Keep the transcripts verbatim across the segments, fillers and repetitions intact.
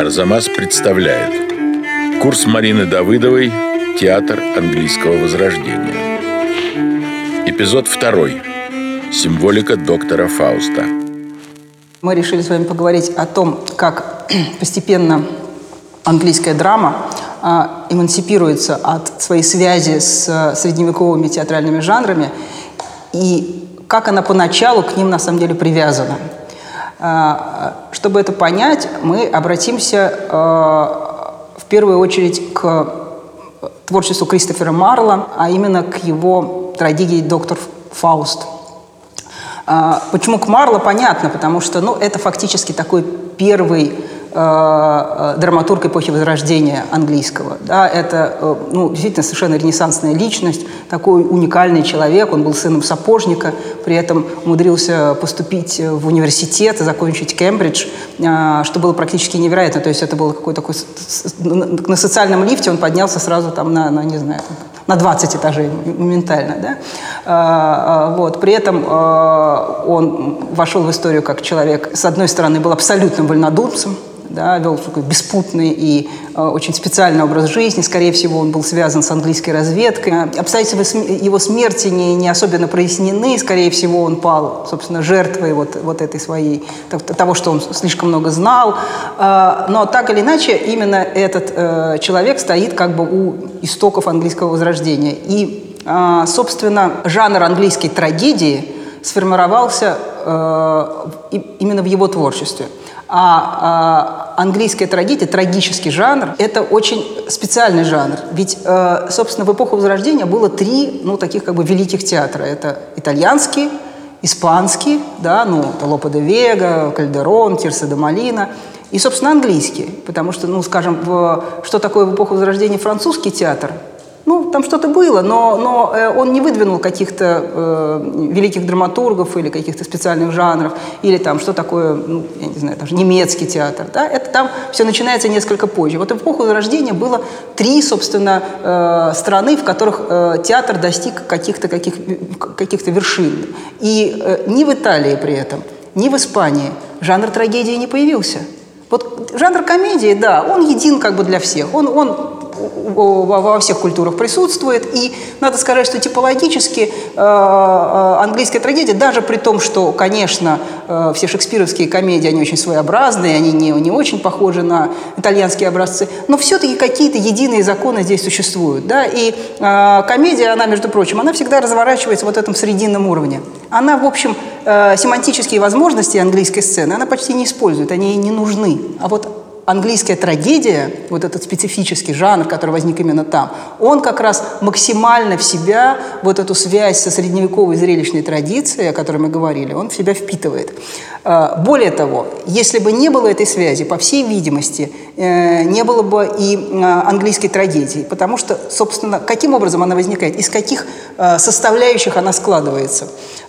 Арзамас представляет курс Марины Давыдовой «Театр английского возрождения». Эпизод второй. Символика доктора Фауста. Мы решили с вами поговорить о том, как постепенно английская драма а, эмансипируется от своей связи с средневековыми театральными жанрами и как она поначалу к ним на самом деле привязана. А, чтобы это понять, мы обратимся а, в первую очередь к творчеству Кристофера Марла, а именно к его трагедии «Доктор Фауст». А, почему к Марло, понятно, потому что ну, это фактически такой первый э, драматург эпохи Возрождения английского. Да, это э, ну, действительно совершенно ренессансная личность, такой уникальный человек. Он был сыном сапожника, при этом умудрился поступить в университет, закончить Кембридж, э, что было практически невероятно. То есть это был какой-то такой... На социальном лифте он поднялся сразу там на, на не знаю, на двадцать этажей моментально. Да? А, вот. При этом а, он вошел в историю как человек, с одной стороны, был абсолютным вольнодумцем, да, вел такой беспутный и э, очень специальный образ жизни. Скорее всего, он был связан с английской разведкой. Обстоятельства его смерти не, не особенно прояснены. Скорее всего, он пал, собственно, жертвой вот, вот этой своей, того, что он слишком много знал. Э, но так или иначе, именно этот э, человек стоит как бы у истоков английского возрождения. И, э, собственно, жанр английской трагедии сформировался э, именно в его творчестве. А, а английская трагедия, трагический жанр, это очень специальный жанр. Ведь, э, собственно, в эпоху Возрождения было три, ну, таких как бы великих театра. Это итальянский, испанский, да, ну, Лопе де Вега, Кальдерон, Тирсо де Молина, и, собственно, английский. Потому что, ну, скажем, в, что такое в эпоху Возрождения французский театр? Ну, там что-то было, но, но э, он не выдвинул каких-то э, великих драматургов или каких-то специальных жанров, или там, что такое, ну, я не знаю, даже немецкий театр, да, это там все начинается несколько позже. Вот в эпоху Возрождения было три, собственно, э, страны, в которых э, театр достиг каких-то, каких, каких-то вершин. И э, ни в Италии при этом, ни в Испании жанр трагедии не появился. Вот жанр комедии, да, он един как бы для всех, он... он во всех культурах присутствует. И надо сказать, что типологически э, английская трагедия, даже при том, что, конечно, э, все шекспировские комедии, они очень своеобразные, они не, не очень похожи на итальянские образцы, но все-таки какие-то единые законы здесь существуют. Да? И э, комедия, она, между прочим, она всегда разворачивается вот в этом срединном уровне. Она, в общем, э, семантические возможности английской сцены, она почти не использует, они ей не нужны. А вот английская трагедия, вот этот специфический жанр, который возник именно там, он как раз максимально в себя вот эту связь со средневековой зрелищной традицией, о которой мы говорили, он в себя впитывает. Более того, если бы не было этой связи, по всей видимости, не было бы и английской трагедии, потому что, собственно, каким образом она возникает, из каких составляющих она складывается.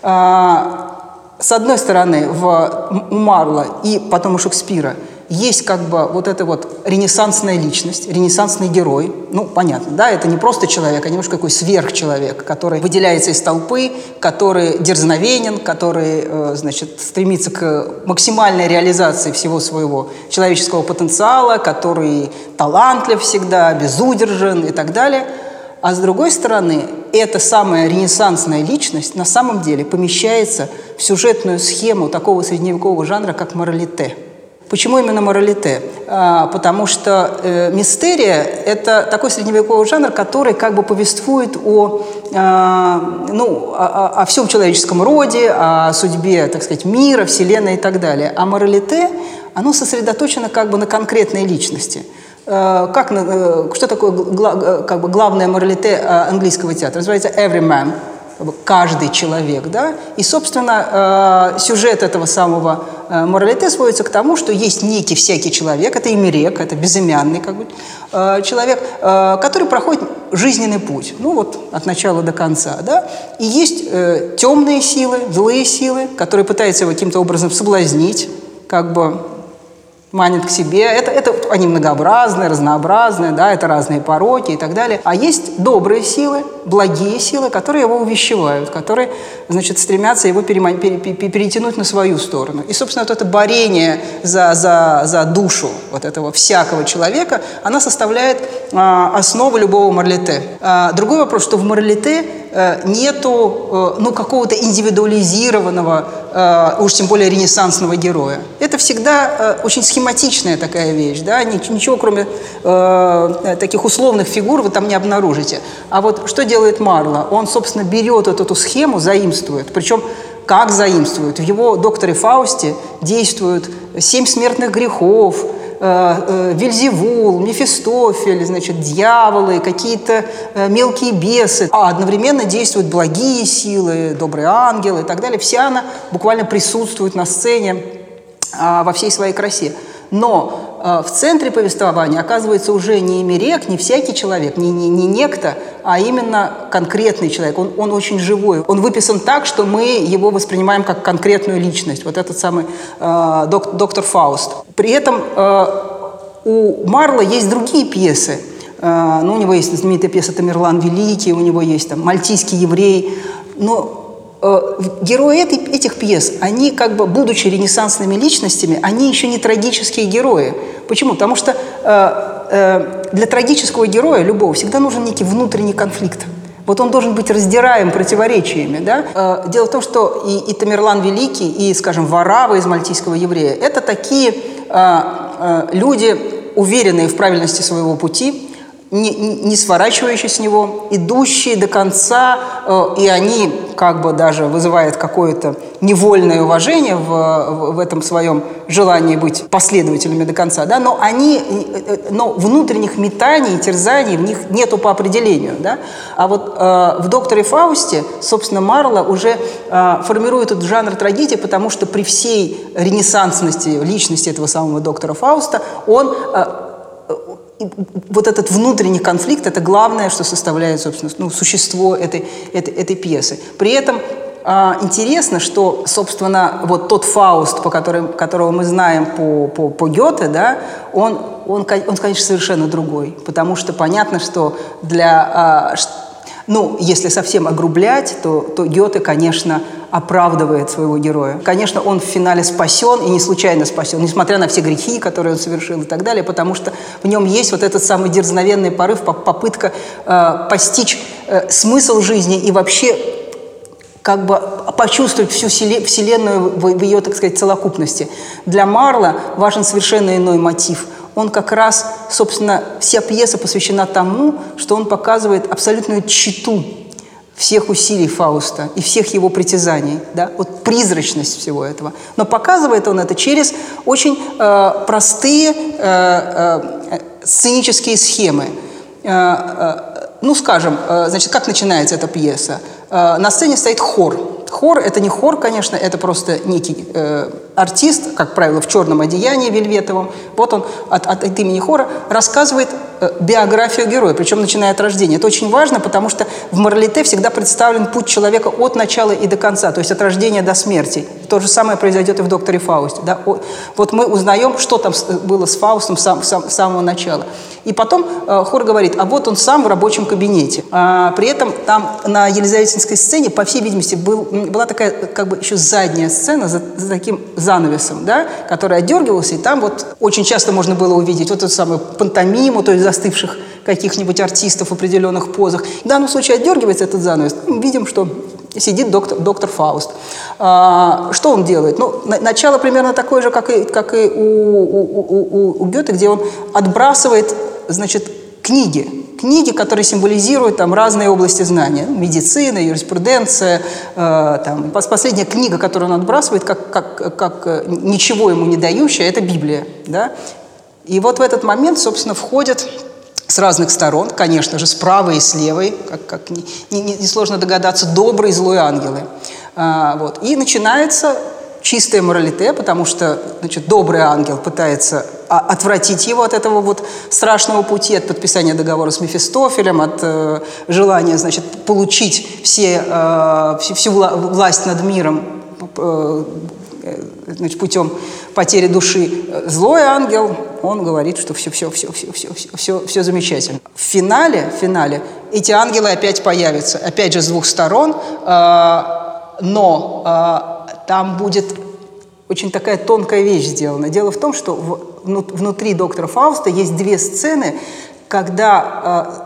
С одной стороны, в, у Марла и потом у Шекспира есть как бы вот эта вот ренессансная личность, ренессансный герой. Ну, понятно, да, это не просто человек, а немножко такой сверхчеловек, который выделяется из толпы, который дерзновенен, который, э, значит, стремится к максимальной реализации всего своего человеческого потенциала, который талантлив всегда, безудержен и так далее. А с другой стороны, эта самая ренессансная личность на самом деле помещается в сюжетную схему такого средневекового жанра, как моралите. Почему именно моралите? А, потому что э, мистерия – это такой средневековый жанр, который как бы повествует о, э, ну, о, о всем человеческом роде, о судьбе, так сказать, мира, вселенной и так далее. А моралите, оно сосредоточено как бы на конкретной личности. Э, как, э, что такое гла, как бы главное моралите английского театра? Называется «every man». Каждый человек, да, и, собственно, э, сюжет этого самого э, моралите сводится к тому, что есть некий всякий человек, это Эмерек, это безымянный как бы, э, человек, э, который проходит жизненный путь, ну вот от начала до конца, да, и есть э, темные силы, злые силы, которые пытаются его каким-то образом соблазнить, как бы манит к себе. Это, это они многообразные, разнообразные, да, это разные пороки и так далее. А есть добрые силы, благие силы, которые его увещевают, которые, значит, стремятся его переман... пере... перетянуть на свою сторону. И, собственно, вот это борение за, за, за душу вот этого всякого человека, она составляет а, основу любого моралите. А, другой вопрос, что в моралите а, нету а, ну, какого-то индивидуализированного, а, уж тем более ренессансного героя. Это всегда а, очень схематичная такая вещь, да? Ничего, кроме а, таких условных фигур, вы там не обнаружите. А вот что делает Марло? Он, собственно, берет вот эту схему, заимствует. Причем как заимствует? В его «Докторе Фаусте» действуют семь смертных грехов, э, э, Вельзевул, Мефистофель, значит, дьяволы, какие-то э, мелкие бесы. А одновременно действуют благие силы, добрые ангелы и так далее. Вся она буквально присутствует на сцене э, во всей своей красе. Но э, в центре повествования оказывается уже не Эмерек, не всякий человек, не, не, не некто, а именно конкретный человек. Он, он очень живой. Он выписан так, что мы его воспринимаем как конкретную личность. Вот этот самый э, док, доктор Фауст. При этом э, у Марло есть другие пьесы. Э, ну, у него есть знаменитая пьеса «Тамерлан Великий», у него есть там «Мальтийский еврей». Но герои этой, этих пьес, они, как бы, будучи ренессансными личностями, они еще не трагические герои. Почему? Потому что э, э, для трагического героя, любого, всегда нужен некий внутренний конфликт. Вот он должен быть раздираем противоречиями. Да? Э, дело в том, что и, и Тамерлан Великий, и, скажем, Варава из «Мальтийского еврея» — это такие э, э, люди, уверенные в правильности своего пути, Не, не сворачивающие с него, идущие до конца, э, и они как бы даже вызывают какое-то невольное уважение в, в, в этом своем желании быть последователями до конца, да? Но они, э, но внутренних метаний, терзаний в них нету по определению, да? А вот э, в «Докторе Фаусте», собственно, Марло уже э, формирует этот жанр трагедии, потому что при всей ренессансности личности этого самого доктора Фауста он э, вот этот внутренний конфликт — это главное, что составляет, собственно, ну, существо этой, этой, этой пьесы. При этом а, интересно, что, собственно, вот тот Фауст, по которым, которого мы знаем по, по, по Гёте, да, он, он, он, конечно, совершенно другой. Потому что понятно, что для... А, ну, если совсем огрублять, то, то Гёте, конечно, оправдывает своего героя. Конечно, он в финале спасен, и не случайно спасен, несмотря на все грехи, которые он совершил и так далее, потому что в нем есть вот этот самый дерзновенный порыв, попытка э, постичь э, смысл жизни и вообще как бы почувствовать всю Вселенную в, в ее, так сказать, целокупности. Для Марло важен совершенно иной мотив. Он как раз, собственно, вся пьеса посвящена тому, что он показывает абсолютную тщету всех усилий Фауста и всех его притязаний, да? Вот призрачность всего этого. Но показывает он это через очень э, простые э, э, сценические схемы. Э, э, ну, скажем, э, значит, как начинается эта пьеса? Э, на сцене стоит хор. Хор — это не хор, конечно, это просто некий э, артист, как правило, в черном одеянии вельветовом. Вот он от, от, от имени хора рассказывает э, биографию героя, причем начиная от рождения. Это очень важно, потому что в моралите всегда представлен путь человека от начала и до конца, то есть от рождения до смерти. То же самое произойдет и в «Докторе Фаусте». Да? Вот мы узнаем, что там было с Фаустом сам, сам, с самого начала. И потом э, хор говорит, а вот он сам в рабочем кабинете. А, при этом там на Елизаветинской сцене, по всей видимости, был, была такая как бы еще задняя сцена за, за таким занавесом, да, который отдергивался, и там вот очень часто можно было увидеть вот эту самую пантомиму, то есть застывших каких-нибудь артистов в определенных позах. В данном случае отдергивается этот занавес. Мы видим, что сидит доктор, доктор Фауст. А, что он делает? Ну, на, начало примерно такое же, как и, как и у, у, у, у Гёте, где он отбрасывает, значит, книги. Книги, которые символизируют там разные области знания. Медицина, юриспруденция. Э, там. Последняя книга, которую он отбрасывает, как, как, как ничего ему не дающая, это Библия. Да? И вот в этот момент, собственно, входят с разных сторон, конечно же, с правой и с левой, как, как несложно не, не догадаться, добрые и злые ангелы. А, вот. И начинается чистое моралите, потому что, значит, добрый ангел пытается отвратить его от этого вот страшного пути, от подписания договора с Мефистофелем, от э, желания, значит, получить все, э, всю, всю власть над миром э, значит, путем, потери души. Злой ангел, он говорит, что все, все, все, все, все, все, все, все замечательно. В финале, в финале эти ангелы опять появятся, опять же с двух сторон, но там будет очень такая тонкая вещь сделана. Дело в том, что внутри доктора Фауста есть две сцены, когда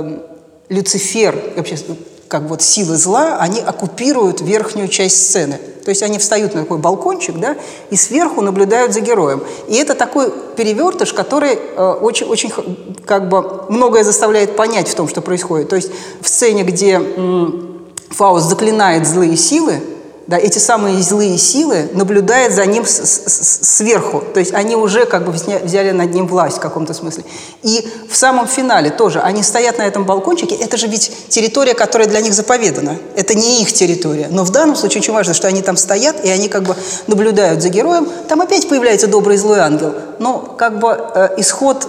Люцифер, вообще, как вот силы зла, они оккупируют верхнюю часть сцены. То есть они встают на такой балкончик, да, и сверху наблюдают за героем. И это такой перевертыш, который э, очень, очень, как бы, многое заставляет понять в том, что происходит. То есть в сцене, где м, Фауст заклинает злые силы, да, эти самые злые силы наблюдают за ним с, с, сверху. То есть они уже как бы взяли над ним власть в каком-то смысле. И в самом финале тоже они стоят на этом балкончике. Это же ведь территория, которая для них заповедана. Это не их территория. Но в данном случае очень важно, что они там стоят, и они как бы наблюдают за героем. Там опять появляется добрый и злой ангел. Но как бы э, исход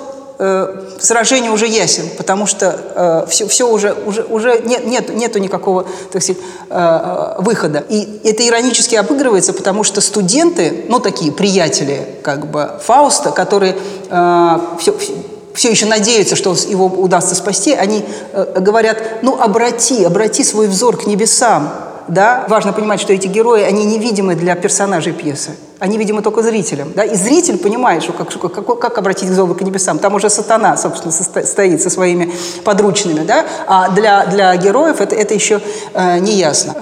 сражение уже ясен, потому что э, все, все уже, уже, уже нет, нет, нету никакого, так сказать, э, выхода. И это иронически обыгрывается, потому что студенты, ну, такие приятели, как бы, Фауста, которые э, все, все еще надеются, что его удастся спасти, они э, говорят, ну, обрати, обрати свой взор к небесам. Да? Важно понимать, что эти герои, они невидимы для персонажей пьесы. Они видимы только зрителям. Да? И зритель понимает, что как, как, как обратить взор к небесам. Там уже сатана, собственно, стоит со своими подручными. Да? А для, для героев это, это еще э, не ясно.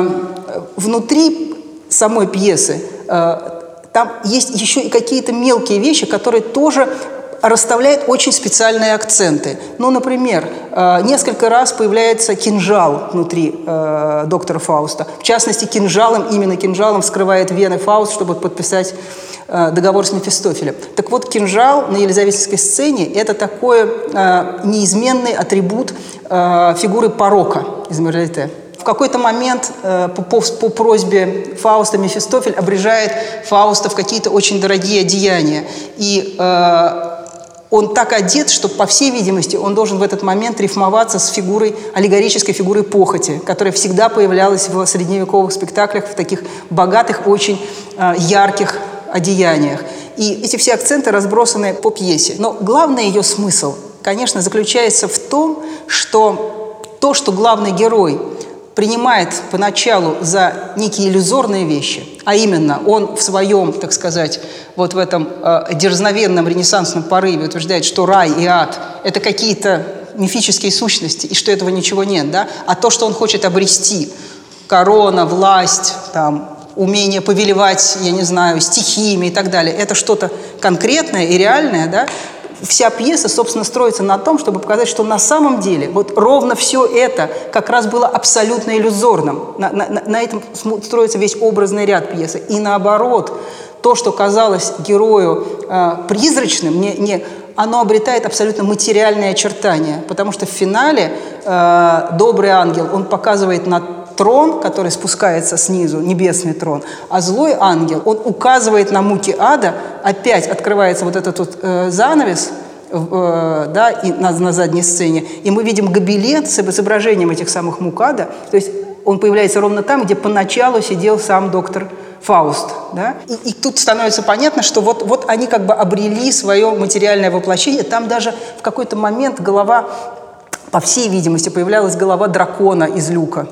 Э, внутри самой пьесы э, там есть еще и какие-то мелкие вещи, которые тоже расставляет очень специальные акценты. Ну, например, э, несколько раз появляется кинжал внутри э, доктора Фауста. В частности, кинжалом, именно кинжалом вскрывает вены Фауст, чтобы подписать э, договор с Мефистофелем. Так вот, кинжал на Елизаветинской сцене – это такой э, неизменный атрибут э, фигуры порока из Мерлите. В какой-то момент э, по, по, по просьбе Фауста Мефистофель обрежает Фауста в какие-то очень дорогие одеяния. И э, он так одет, что, по всей видимости, он должен в этот момент рифмоваться с фигурой, аллегорической фигурой похоти, которая всегда появлялась в средневековых спектаклях в таких богатых, очень э, ярких одеяниях. И эти все акценты разбросаны по пьесе. Но главный ее смысл, конечно, заключается в том, что то, что главный герой принимает поначалу за некие иллюзорные вещи, а именно он в своем, так сказать, вот в этом э, дерзновенном ренессансном порыве утверждает, что рай и ад – это какие-то мифические сущности, и что этого ничего нет, да? А то, что он хочет обрести – корона, власть, там, умение повелевать, я не знаю, стихиями и так далее – это что-то конкретное и реальное, да? Вся пьеса, собственно, строится на том, чтобы показать, что на самом деле вот ровно все это как раз было абсолютно иллюзорным. На, на, на этом строится весь образный ряд пьесы. И наоборот, то, что казалось герою э, призрачным, не, не, оно обретает абсолютно материальные очертания. Потому что в финале э, добрый ангел, он показывает на трон, который спускается снизу, небесный трон, а злой ангел, он указывает на муки ада, опять открывается вот этот вот, э, занавес, э, да, и на, на задней сцене, и мы видим гобелен с изображением этих самых мук ада, то есть он появляется ровно там, где поначалу сидел сам доктор Фауст. Да? И, и тут становится понятно, что вот, вот они как бы обрели свое материальное воплощение, там даже в какой-то момент голова, по всей видимости, появлялась голова дракона из люка.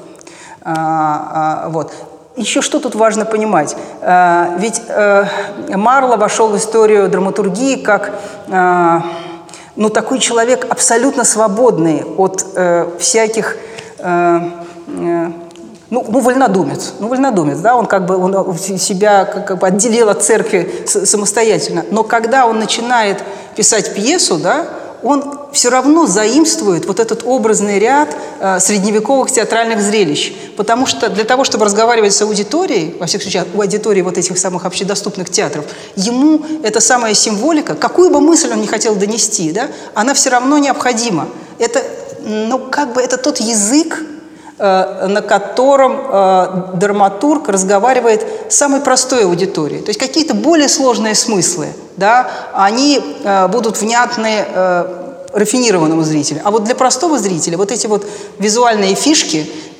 А, а, вот. Еще что тут важно понимать? А, ведь а, Марло вошел в историю драматургии как а, ну, такой человек абсолютно свободный от а, всяких а, а, ну, ну, вольнодумец. Ну, вольнодумец, да, он как бы он себя как бы отделил от церкви самостоятельно. Но когда он начинает писать пьесу, да, он все равно заимствует вот этот образный ряд э, средневековых театральных зрелищ. Потому что для того, чтобы разговаривать с аудиторией, во всех случаях, у аудитории вот этих самых общедоступных театров, ему эта самая символика, какую бы мысль он ни хотел донести, да, она все равно необходима. Это, ну, как бы это тот язык, э, на котором э, драматург разговаривает с самой простой аудиторией. То есть какие-то более сложные смыслы, да, они э, будут внятны э, рафинированному зрителю. А вот для простого зрителя вот эти вот визуальные фишки,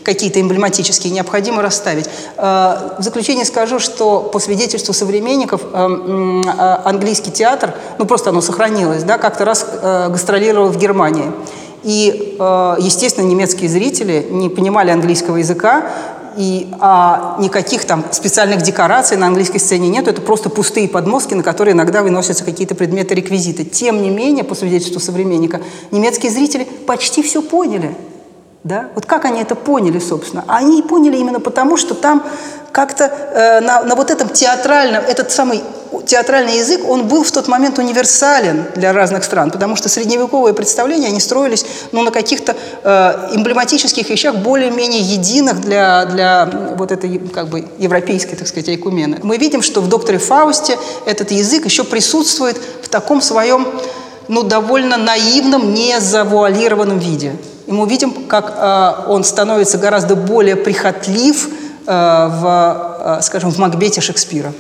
какие-то эмблематические, необходимо расставить. В заключение скажу, что по свидетельству современников английский театр, ну просто оно сохранилось, да, как-то раз гастролировал в Германии. И, естественно, немецкие зрители не понимали английского языка, и а, никаких там специальных декораций на английской сцене нет, это просто пустые подмостки, на которые иногда выносятся какие-то предметы реквизита. Тем не менее, по свидетельству современника, немецкие зрители почти все поняли. Да? Вот как они это поняли, собственно? Они поняли именно потому, что там как-то э, на, на вот этом театральном, этот самый театральный язык, он был в тот момент универсален для разных стран, потому что средневековые представления, они строились ну, на каких-то э, эмблематических вещах, более-менее единых для, для вот этой как бы европейской, так сказать, айкумены. Мы видим, что в «Докторе Фаусте» этот язык еще присутствует в таком своем, ну, довольно наивном, незавуалированном виде. И мы видим, как э, он становится гораздо более прихотлив э, в, э, скажем, в «Макбете» Шекспира.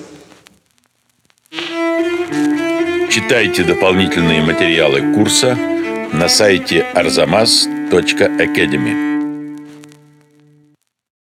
Читайте дополнительные материалы курса на сайте арзамас точка академи.